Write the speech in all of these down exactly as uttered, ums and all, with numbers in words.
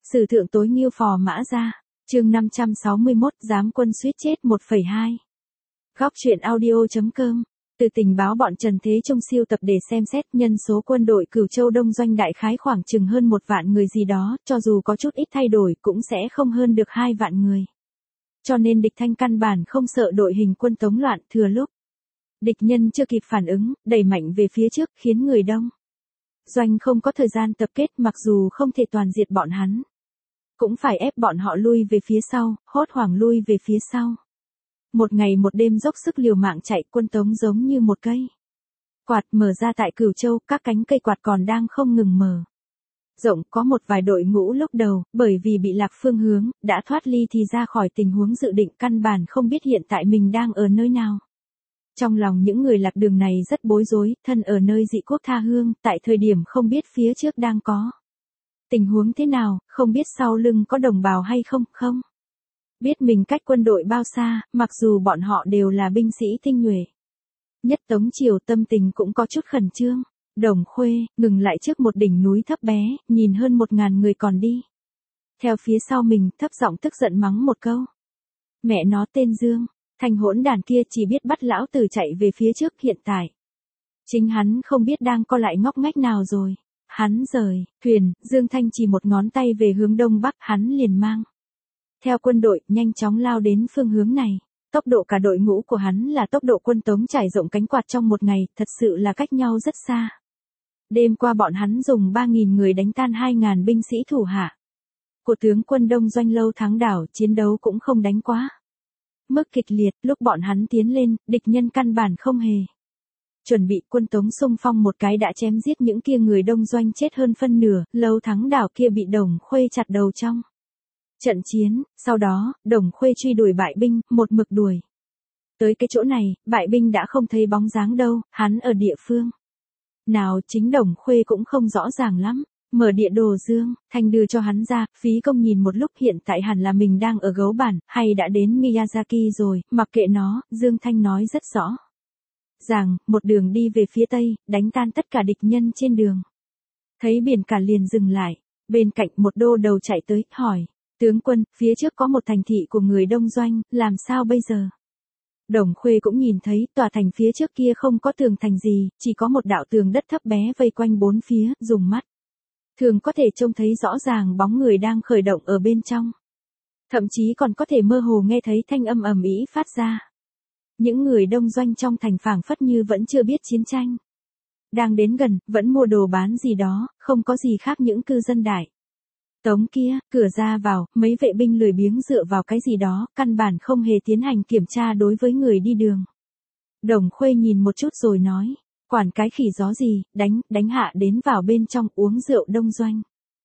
Sử thượng tối Ngưu Phò Mã Gia, chương năm trăm sáu mươi mốt, giám quân suýt chết một phẩy hai. Góc truyện audio.com, từ tình báo bọn Trần Thế Trung siêu tập để xem xét nhân số quân đội Cửu Châu Đông Doanh đại khái khoảng chừng hơn một vạn người gì đó, cho dù có chút ít thay đổi cũng sẽ không hơn được hai vạn người. Cho nên địch Thanh căn bản không sợ đội hình quân Tống loạn, thừa lúc địch nhân chưa kịp phản ứng, đẩy mạnh về phía trước khiến người Đông Doanh không có thời gian tập kết, mặc dù không thể toàn diệt bọn hắn, cũng phải ép bọn họ lui về phía sau, hốt hoảng lui về phía sau. Một ngày một đêm dốc sức liều mạng chạy, quân Tống giống như một cây quạt mở ra tại Cửu Châu, các cánh cây quạt còn đang không ngừng mở rộng. Có một vài đội ngũ lúc đầu, bởi vì bị lạc phương hướng, đã thoát ly thì ra khỏi tình huống dự định, căn bản không biết hiện tại mình đang ở nơi nào. Trong lòng những người lạc đường này rất bối rối, thân ở nơi dị quốc tha hương, tại thời điểm không biết phía trước đang có tình huống thế nào, không biết sau lưng có đồng bào hay không, không biết mình cách quân đội bao xa, mặc dù bọn họ đều là binh sĩ tinh nhuệ nhất Tống triều, tâm tình cũng có chút khẩn trương. Đồng Khuê ngừng lại trước một đỉnh núi thấp bé, nhìn hơn một ngàn người còn đi theo phía sau mình, thấp giọng tức giận mắng một câu. Mẹ nó tên Dương Thanh hỗn đàn kia chỉ biết bắt lão tử chạy về phía trước, hiện tại chính hắn không biết đang co lại ngóc ngách nào rồi. Hắn rời thuyền, Dương Thanh chỉ một ngón tay về hướng đông bắc, hắn liền mang theo quân đội nhanh chóng lao đến phương hướng này. Tốc độ cả đội ngũ của hắn là tốc độ quân Tống trải rộng cánh quạt trong một ngày, thật sự là cách nhau rất xa. Đêm qua bọn hắn dùng ba nghìn người đánh tan hai nghìn binh sĩ thủ hạ của tướng quân Đông Doanh Lâu Thắng Đảo, chiến đấu cũng không đánh quá mức kịch liệt. Lúc bọn hắn tiến lên, địch nhân căn bản không hề chuẩn bị, quân Tống xung phong một cái đã chém giết những kia người Đông Doanh, chết hơn phân nửa. Lâu Thắng Đảo kia bị Đồng Khuê chặt đầu trong trận chiến. Sau đó, Đồng Khuê truy đuổi bại binh, một mực đuổi tới cái chỗ này, bại binh đã không thấy bóng dáng đâu, hắn ở địa phương nào chính Đồng Khuê cũng không rõ ràng lắm. Mở địa đồ Dương Thanh đưa cho hắn ra, phí công nhìn một lúc, hiện tại hẳn là mình đang ở Gấu Bản, hay đã đến Miyazaki rồi, mặc kệ nó, Dương Thanh nói rất rõ ràng, một đường đi về phía tây, đánh tan tất cả địch nhân trên đường. Thấy biển cả liền dừng lại, bên cạnh một đô đầu chạy tới, hỏi, tướng quân, phía trước có một thành thị của người Đông Doanh, làm sao bây giờ? Đồng Khuê cũng nhìn thấy, tòa thành phía trước kia không có tường thành gì, chỉ có một đạo tường đất thấp bé vây quanh bốn phía, dùng mắt thường có thể trông thấy rõ ràng bóng người đang khởi động ở bên trong. Thậm chí còn có thể mơ hồ nghe thấy thanh âm ầm ĩ phát ra. Những người Đông Doanh trong thành phảng phất như vẫn chưa biết chiến tranh đang đến gần, vẫn mua đồ bán gì đó, không có gì khác những cư dân đại Tống kia. Cửa ra vào, mấy vệ binh lười biếng dựa vào cái gì đó, căn bản không hề tiến hành kiểm tra đối với người đi đường. Đồng Khuê nhìn một chút rồi nói, quản cái khỉ gió gì, đánh, đánh hạ đến vào bên trong uống rượu Đông Doanh.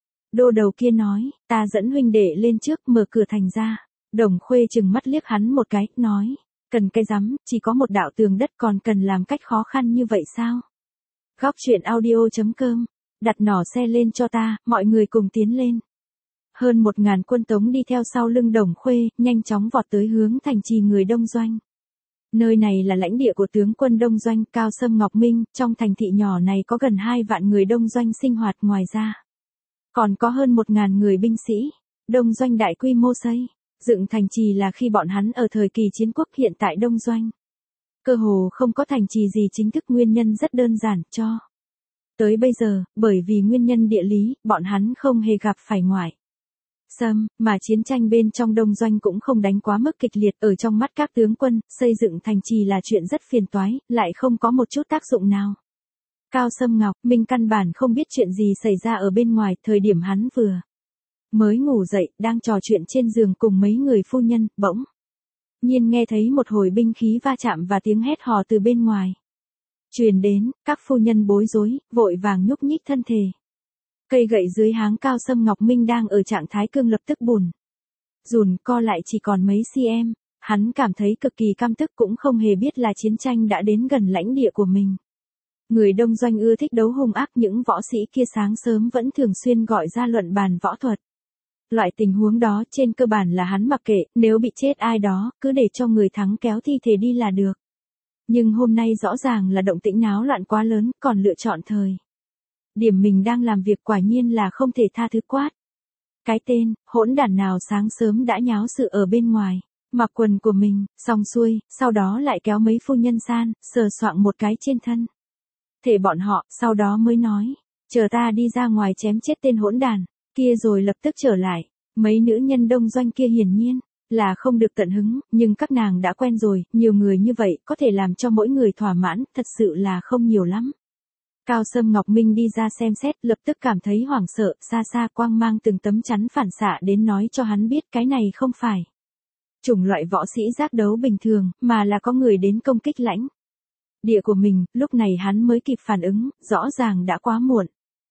Đô đầu kia nói, ta dẫn huynh đệ lên trước, mở cửa thành ra. Đồng Khuê chừng mắt liếc hắn một cái, nói, cần cái rắm, chỉ có một đạo tường đất còn cần làm cách khó khăn như vậy sao? Góc truyện audio.com, đặt nỏ xe lên cho ta, mọi người cùng tiến lên. Hơn một ngàn quân Tống đi theo sau lưng Đồng Khuê, nhanh chóng vọt tới hướng thành trì người Đông Doanh. Nơi này là lãnh địa của tướng quân Đông Doanh, Cao Sâm Ngọc Minh, trong thành thị nhỏ này có gần hai vạn người Đông Doanh sinh hoạt, ngoài ra còn có hơn một ngàn người binh sĩ. Đông Doanh đại quy mô xây dựng thành trì là khi bọn hắn ở thời kỳ chiến quốc, hiện tại Đông Doanh cơ hồ không có thành trì gì chính thức, nguyên nhân rất đơn giản, cho tới bây giờ, bởi vì nguyên nhân địa lý, bọn hắn không hề gặp phải ngoại xâm, mà chiến tranh bên trong Đông Doanh cũng không đánh quá mức kịch liệt. Ở trong mắt các tướng quân, xây dựng thành trì là chuyện rất phiền toái, lại không có một chút tác dụng nào. Cao Sâm Ngọc Minh căn bản không biết chuyện gì xảy ra ở bên ngoài, thời điểm hắn vừa mới ngủ dậy, đang trò chuyện trên giường cùng mấy người phu nhân, bỗng nhiên nghe thấy một hồi binh khí va chạm và tiếng hét hò từ bên ngoài truyền đến. Các phu nhân bối rối, vội vàng nhúc nhích thân thể. Cây gậy dưới háng Cao Sâm Ngọc Minh đang ở trạng thái cương lập tức bùn rùn co lại chỉ còn mấy cm. Hắn cảm thấy cực kỳ căm tức, cũng không hề biết là chiến tranh đã đến gần lãnh địa của mình. Người Đông Doanh ưa thích đấu hung ác, những võ sĩ kia sáng sớm vẫn thường xuyên gọi ra luận bàn võ thuật. Loại tình huống đó trên cơ bản là hắn mặc kệ, nếu bị chết ai đó, cứ để cho người thắng kéo thi thể đi là được. Nhưng hôm nay rõ ràng là động tĩnh náo loạn quá lớn, còn lựa chọn thời điểm mình đang làm việc, quả nhiên là không thể tha thứ. Quát Cái tên, hỗn đản nào sáng sớm đã nháo sự ở bên ngoài. Mặc quần của mình, xong xuôi, sau đó lại kéo mấy phu nhân san, sờ soạng một cái trên thân. Thể bọn họ, sau đó mới nói, chờ ta đi ra ngoài chém chết tên hỗn đản, kia rồi lập tức trở lại. Mấy nữ nhân đông doanh kia hiển nhiên là không được tận hứng, nhưng các nàng đã quen rồi, nhiều người như vậy có thể làm cho mỗi người thỏa mãn, thật sự là không nhiều lắm. Cao Sâm Ngọc Minh đi ra xem xét, lập tức cảm thấy hoảng sợ, xa xa quang mang từng tấm chắn phản xạ đến nói cho hắn biết cái này không phải chủng loại võ sĩ giác đấu bình thường, mà là có người đến công kích lãnh địa của mình, lúc này hắn mới kịp phản ứng, rõ ràng đã quá muộn.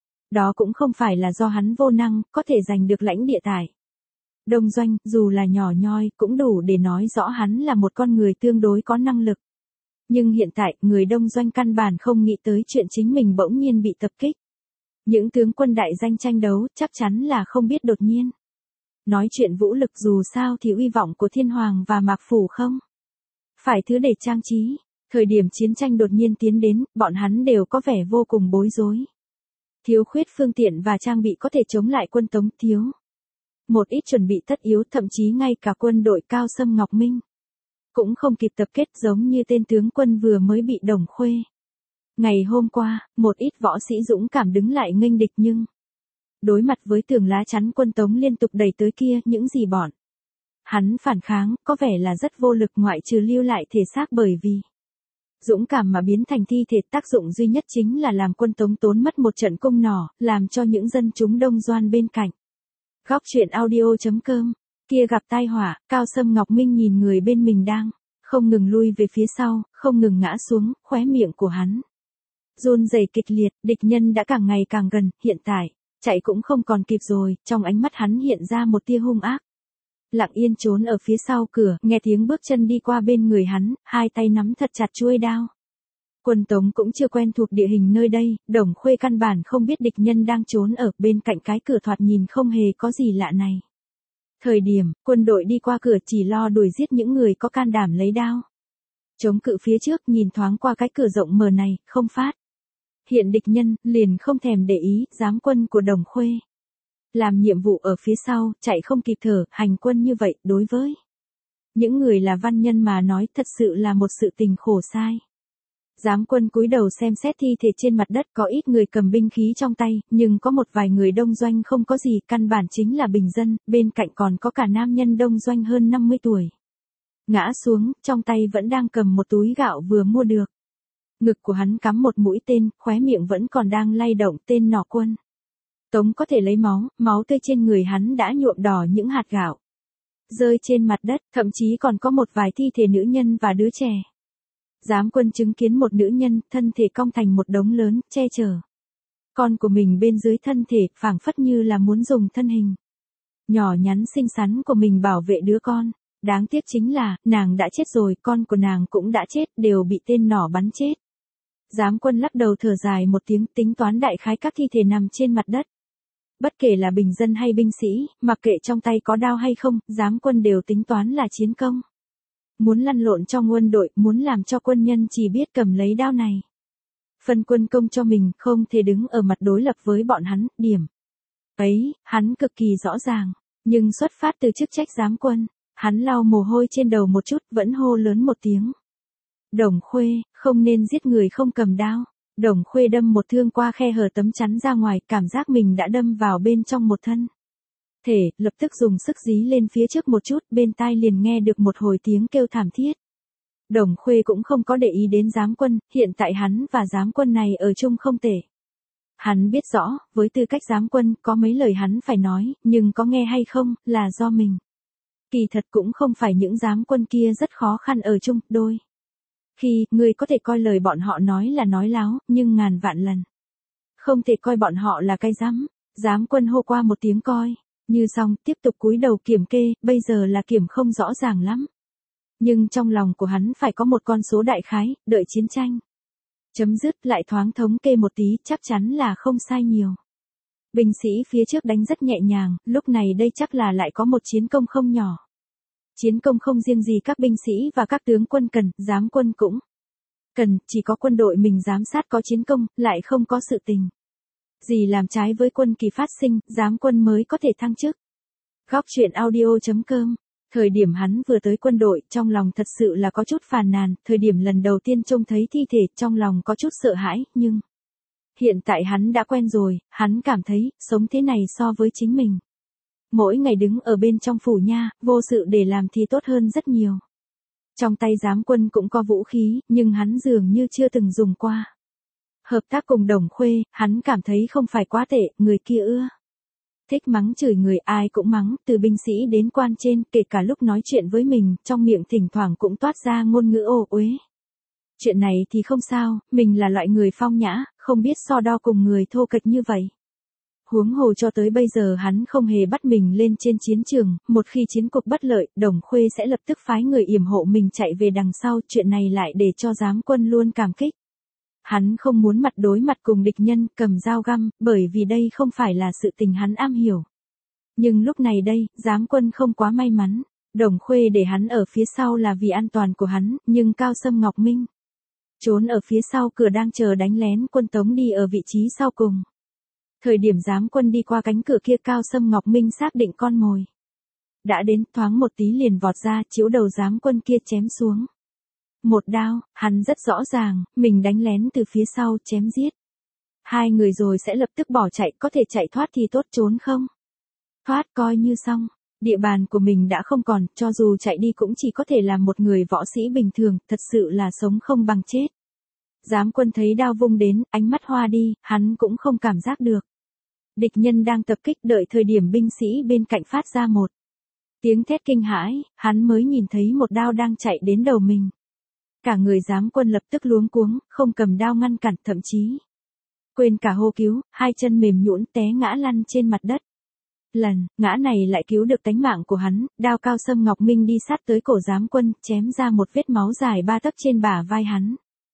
Đó cũng không phải là do hắn vô năng, có thể giành được lãnh địa tại Đông Doanh, dù là nhỏ nhoi, cũng đủ để nói rõ hắn là một con người tương đối có năng lực. Nhưng hiện tại, người Đông Doanh căn bản không nghĩ tới chuyện chính mình bỗng nhiên bị tập kích. Những tướng quân đại danh tranh đấu, chắc chắn là không biết đột nhiên nói chuyện vũ lực, dù sao thì uy vọng của Thiên Hoàng và Mạc Phủ không phải thứ để trang trí. Thời điểm chiến tranh đột nhiên tiến đến, bọn hắn đều có vẻ vô cùng bối rối. Thiếu khuyết phương tiện và trang bị có thể chống lại quân Tống, thiếu một ít chuẩn bị tất yếu, thậm chí ngay cả quân đội Cao Sâm Ngọc Minh cũng không kịp tập kết, giống như tên tướng quân vừa mới bị Đồng Khuê. Ngày hôm qua, một ít võ sĩ dũng cảm đứng lại nghênh địch, nhưng đối mặt với tường lá chắn quân Tống liên tục đẩy tới kia, những gì bọn hắn phản kháng, có vẻ là rất vô lực, ngoại trừ lưu lại thể xác bởi vì dũng cảm mà biến thành thi thể, tác dụng duy nhất chính là làm quân Tống tốn mất một trận cung nỏ, làm cho những dân chúng Đông Doan bên cạnh. Góc truyện audio chấm com, kia gặp tai họa, Cao Sâm Ngọc Minh nhìn người bên mình đang không ngừng lui về phía sau, không ngừng ngã xuống, khóe miệng của hắn run rẩy kịch liệt, địch nhân đã càng ngày càng gần, hiện tại chạy cũng không còn kịp rồi, trong ánh mắt hắn hiện ra một tia hung ác. Lặng yên trốn ở phía sau cửa, nghe tiếng bước chân đi qua bên người hắn, hai tay nắm thật chặt chuôi đao. Quân Tống cũng chưa quen thuộc địa hình nơi đây, Đồng Khuê căn bản không biết địch nhân đang trốn ở bên cạnh cái cửa thoạt nhìn không hề có gì lạ này. Thời điểm, quân đội đi qua cửa chỉ lo đuổi giết những người có can đảm lấy đao chống cự phía trước, nhìn thoáng qua cái cửa rộng mở này, không phát hiện địch nhân, liền không thèm để ý, giám quân của Đồng Khuê làm nhiệm vụ ở phía sau, chạy không kịp thở, hành quân như vậy, đối với những người là văn nhân mà nói, thật sự là một sự tình khổ sai. Giám quân cúi đầu xem xét thi thể trên mặt đất, có ít người cầm binh khí trong tay, nhưng có một vài người Đông Doanh không có gì, căn bản chính là bình dân, bên cạnh còn có cả nam nhân Đông Doanh hơn năm mươi tuổi. Ngã xuống, trong tay vẫn đang cầm một túi gạo vừa mua được. Ngực của hắn cắm một mũi tên, khóe miệng vẫn còn đang lay động, tên nỏ quân Tống có thể lấy máu, máu tươi trên người hắn đã nhuộm đỏ những hạt gạo rơi trên mặt đất, thậm chí còn có một vài thi thể nữ nhân và đứa trẻ. Giám quân chứng kiến một nữ nhân, thân thể cong thành một đống lớn, che chở con của mình bên dưới thân thể, phảng phất như là muốn dùng thân hình nhỏ nhắn xinh xắn của mình bảo vệ đứa con. Đáng tiếc chính là, nàng đã chết rồi, con của nàng cũng đã chết, đều bị tên nỏ bắn chết. Giám quân lắc đầu thở dài một tiếng, tính toán đại khái các thi thể nằm trên mặt đất. Bất kể là bình dân hay binh sĩ, mặc kệ trong tay có đao hay không, giám quân đều tính toán là chiến công. Muốn lăn lộn trong quân đội, muốn làm cho quân nhân chỉ biết cầm lấy đao này. Phân quân công cho mình, không thể đứng ở mặt đối lập với bọn hắn, điểm ấy, hắn cực kỳ rõ ràng. Nhưng xuất phát từ chức trách giám quân, hắn lau mồ hôi trên đầu một chút, vẫn hô lớn một tiếng. Đồng Khuê, không nên giết người không cầm đao. Đồng Khuê đâm một thương qua khe hở tấm chắn ra ngoài, cảm giác mình đã đâm vào bên trong một thân thể, lập tức dùng sức dí lên phía trước một chút, bên tai liền nghe được một hồi tiếng kêu thảm thiết. Đồng Khuê cũng không có để ý đến giám quân, hiện tại hắn và giám quân này ở chung không tệ. Hắn biết rõ, với tư cách giám quân, có mấy lời hắn phải nói, nhưng có nghe hay không, là do mình. Kỳ thật cũng không phải những giám quân kia rất khó khăn ở chung, đôi khi, người có thể coi lời bọn họ nói là nói láo, nhưng ngàn vạn lần không thể coi bọn họ là cái rắm. Giám quân hô qua một tiếng coi, như xong, tiếp tục cúi đầu kiểm kê, bây giờ là kiểm không rõ ràng lắm. Nhưng trong lòng của hắn phải có một con số đại khái, đợi chiến tranh chấm dứt lại thoáng thống kê một tí, chắc chắn là không sai nhiều. Binh sĩ phía trước đánh rất nhẹ nhàng, lúc này đây chắc là lại có một chiến công không nhỏ. Chiến công không riêng gì các binh sĩ và các tướng quân cần, giám quân cũng cần, chỉ có quân đội mình giám sát có chiến công, lại không có sự tình gì làm trái với quân kỳ phát sinh, giám quân mới có thể thăng chức. Góc truyện audio.com. Thời điểm hắn vừa tới quân đội, trong lòng thật sự là có chút phàn nàn, thời điểm lần đầu tiên trông thấy thi thể, trong lòng có chút sợ hãi, nhưng hiện tại hắn đã quen rồi, hắn cảm thấy, sống thế này so với chính mình. Mỗi ngày đứng ở bên trong phủ nha, vô sự để làm thì tốt hơn rất nhiều. Trong tay giám quân cũng có vũ khí, nhưng hắn dường như chưa từng dùng qua. Hợp tác cùng Đồng Khuê, hắn cảm thấy không phải quá tệ, người kia ưa thích mắng chửi người, ai cũng mắng, từ binh sĩ đến quan trên, kể cả lúc nói chuyện với mình, trong miệng thỉnh thoảng cũng toát ra ngôn ngữ ô uế. Chuyện này thì không sao, mình là loại người phong nhã, không biết so đo cùng người thô kệch như vậy. Huống hồ cho tới bây giờ hắn không hề bắt mình lên trên chiến trường, một khi chiến cục bất lợi, Đồng Khuê sẽ lập tức phái người yểm hộ mình chạy về đằng sau, chuyện này lại để cho giám quân luôn cảm kích. Hắn không muốn mặt đối mặt cùng địch nhân, cầm dao găm, bởi vì đây không phải là sự tình hắn am hiểu. Nhưng lúc này đây, giám quân không quá may mắn. Đồng Khuê để hắn ở phía sau là vì an toàn của hắn, nhưng Cao Sâm Ngọc Minh trốn ở phía sau cửa đang chờ đánh lén quân Tống đi ở vị trí sau cùng. Thời điểm giám quân đi qua cánh cửa kia, Cao Sâm Ngọc Minh xác định con mồi đã đến, thoáng một tí liền vọt ra, chiếu đầu giám quân kia chém xuống. Một đao, hắn rất rõ ràng, mình đánh lén từ phía sau, chém giết hai người rồi sẽ lập tức bỏ chạy, có thể chạy thoát thì tốt, trốn không thoát coi như xong. Địa bàn của mình đã không còn, cho dù chạy đi cũng chỉ có thể là một người võ sĩ bình thường, thật sự là sống không bằng chết. Giám quân thấy đao vung đến, ánh mắt hoa đi, hắn cũng không cảm giác được địch nhân đang tập kích, đợi thời điểm binh sĩ bên cạnh phát ra một tiếng thét kinh hãi, hắn mới nhìn thấy một đao đang chạy đến đầu mình. Cả người giám quân lập tức luống cuống, không cầm đao ngăn cản, thậm chí quên cả hô cứu, hai chân mềm nhũn té ngã lăn trên mặt đất. Lần ngã này lại cứu được tánh mạng của hắn, đao Cao Sâm Ngọc Minh đi sát tới cổ giám quân, chém ra một vết máu dài ba tấc trên bả vai hắn.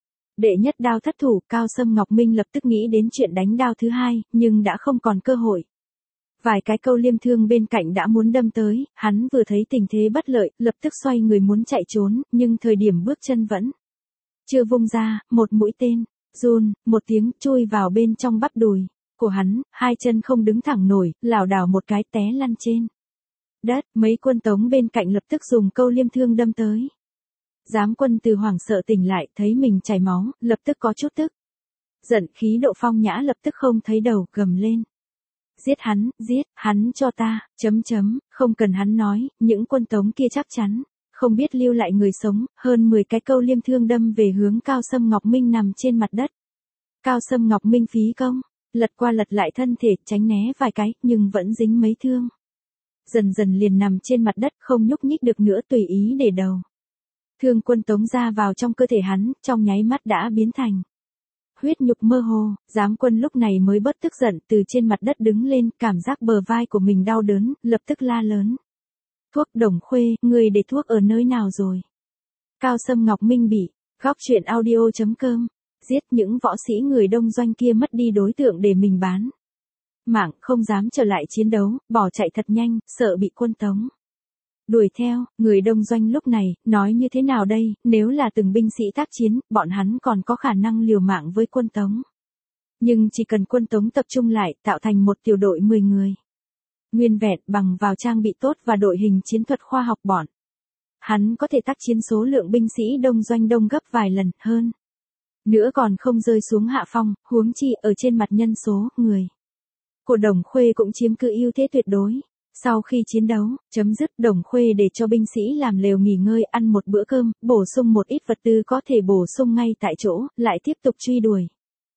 Đệ nhất đao thất thủ, Cao Sâm Ngọc Minh lập tức nghĩ đến chuyện đánh đao thứ hai, nhưng đã không còn cơ hội. Vài cái câu liêm thương bên cạnh đã muốn đâm tới, hắn vừa thấy tình thế bất lợi, lập tức xoay người muốn chạy trốn, nhưng thời điểm bước chân vẫn chưa vung ra, một mũi tên, run, một tiếng chui vào bên trong bắp đùi của hắn, hai chân không đứng thẳng nổi, lảo đảo một cái té lăn trên đất, mấy quân Tống bên cạnh lập tức dùng câu liêm thương đâm tới. Giám quân từ hoảng sợ tỉnh lại, thấy mình chảy máu, lập tức có chút tức giận, khí độ phong nhã lập tức không thấy đầu, gầm lên. Giết hắn, giết, hắn cho ta, chấm chấm, không cần hắn nói, những quân Tống kia chắc chắn không biết lưu lại người sống, hơn mười cái câu liêm thương đâm về hướng Cao Sâm Ngọc Minh nằm trên mặt đất. Cao Sâm Ngọc Minh phí công, lật qua lật lại thân thể, tránh né vài cái, nhưng vẫn dính mấy thương. Dần dần liền nằm trên mặt đất, không nhúc nhích được nữa, tùy ý để đầu thương quân Tống ra vào trong cơ thể hắn, trong nháy mắt đã biến thành huyết nhục mơ hồ. Giám quân lúc này mới bớt tức giận, từ trên mặt đất đứng lên, cảm giác bờ vai của mình đau đớn, lập tức la lớn. Thuốc, Đồng Khuê, người để thuốc ở nơi nào rồi? Cao Sâm Ngọc Minh bị, góc truyện audio.com, giết những võ sĩ người đông doanh kia mất đi đối tượng để mình bán mạng, không dám trở lại chiến đấu, bỏ chạy thật nhanh, sợ bị quân Tống đuổi theo. Người đông doanh lúc này, nói như thế nào đây, nếu là từng binh sĩ tác chiến, bọn hắn còn có khả năng liều mạng với quân Tống. Nhưng chỉ cần quân Tống tập trung lại, tạo thành một tiểu đội mười người. Nguyên vẹn, bằng vào trang bị tốt và đội hình chiến thuật khoa học, bọn hắn có thể tác chiến số lượng binh sĩ đông doanh đông gấp vài lần hơn. Nữa còn không rơi xuống hạ phong, huống chi ở trên mặt nhân số, người của Đồng Khuê cũng chiếm cứ ưu thế tuyệt đối. Sau khi chiến đấu chấm dứt, Đồng Khuê để cho binh sĩ làm lều nghỉ ngơi, ăn một bữa cơm, bổ sung một ít vật tư có thể bổ sung ngay tại chỗ, lại tiếp tục truy đuổi.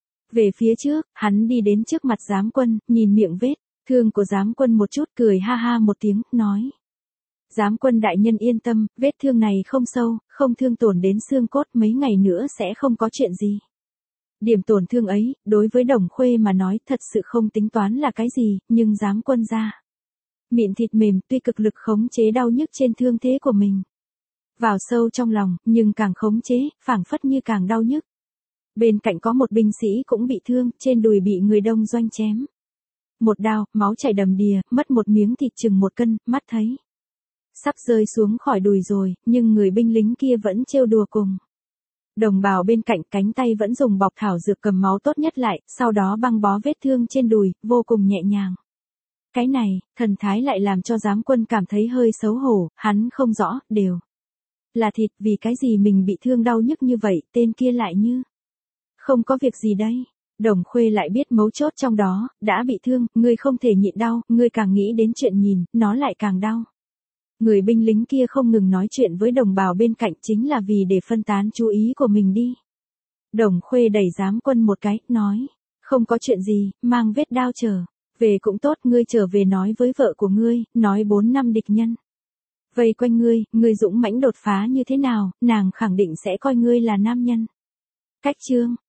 Về phía trước, hắn đi đến trước mặt giám quân, nhìn miệng vết thương của giám quân một chút, cười ha ha một tiếng, nói. Giám quân đại nhân yên tâm, vết thương này không sâu, không thương tổn đến xương cốt, mấy ngày nữa sẽ không có chuyện gì. Điểm tổn thương ấy, đối với Đồng Khuê mà nói thật sự không tính toán là cái gì, nhưng giám quân ra mịn thịt mềm, tuy cực lực khống chế đau nhức trên thương thế của mình vào sâu trong lòng, nhưng càng khống chế, phảng phất như càng đau nhức. Bên cạnh có một binh sĩ cũng bị thương, trên đùi bị người đông doanh chém một đao, máu chảy đầm đìa, mất một miếng thịt chừng một cân, mắt thấy sắp rơi xuống khỏi đùi rồi, nhưng người binh lính kia vẫn trêu đùa cùng đồng bào bên cạnh, cánh tay vẫn dùng bọc thảo dược cầm máu tốt nhất lại, sau đó băng bó vết thương trên đùi, vô cùng nhẹ nhàng. Cái này, thần thái lại làm cho giám quân cảm thấy hơi xấu hổ, hắn không rõ, đều là thịt, vì cái gì mình bị thương đau nhức như vậy, tên kia lại như không có việc gì đây. Đồng Khuê lại biết mấu chốt trong đó, đã bị thương, ngươi không thể nhịn đau, ngươi càng nghĩ đến chuyện nhìn, nó lại càng đau. Người binh lính kia không ngừng nói chuyện với đồng bào bên cạnh chính là vì để phân tán chú ý của mình đi. Đồng Khuê đẩy giám quân một cái, nói, không có chuyện gì, mang vết đao trở về cũng tốt, ngươi trở về nói với vợ của ngươi, nói bốn năm địch nhân vây quanh ngươi, ngươi dũng mãnh đột phá như thế nào, nàng khẳng định sẽ coi ngươi là nam nhân. Cách chương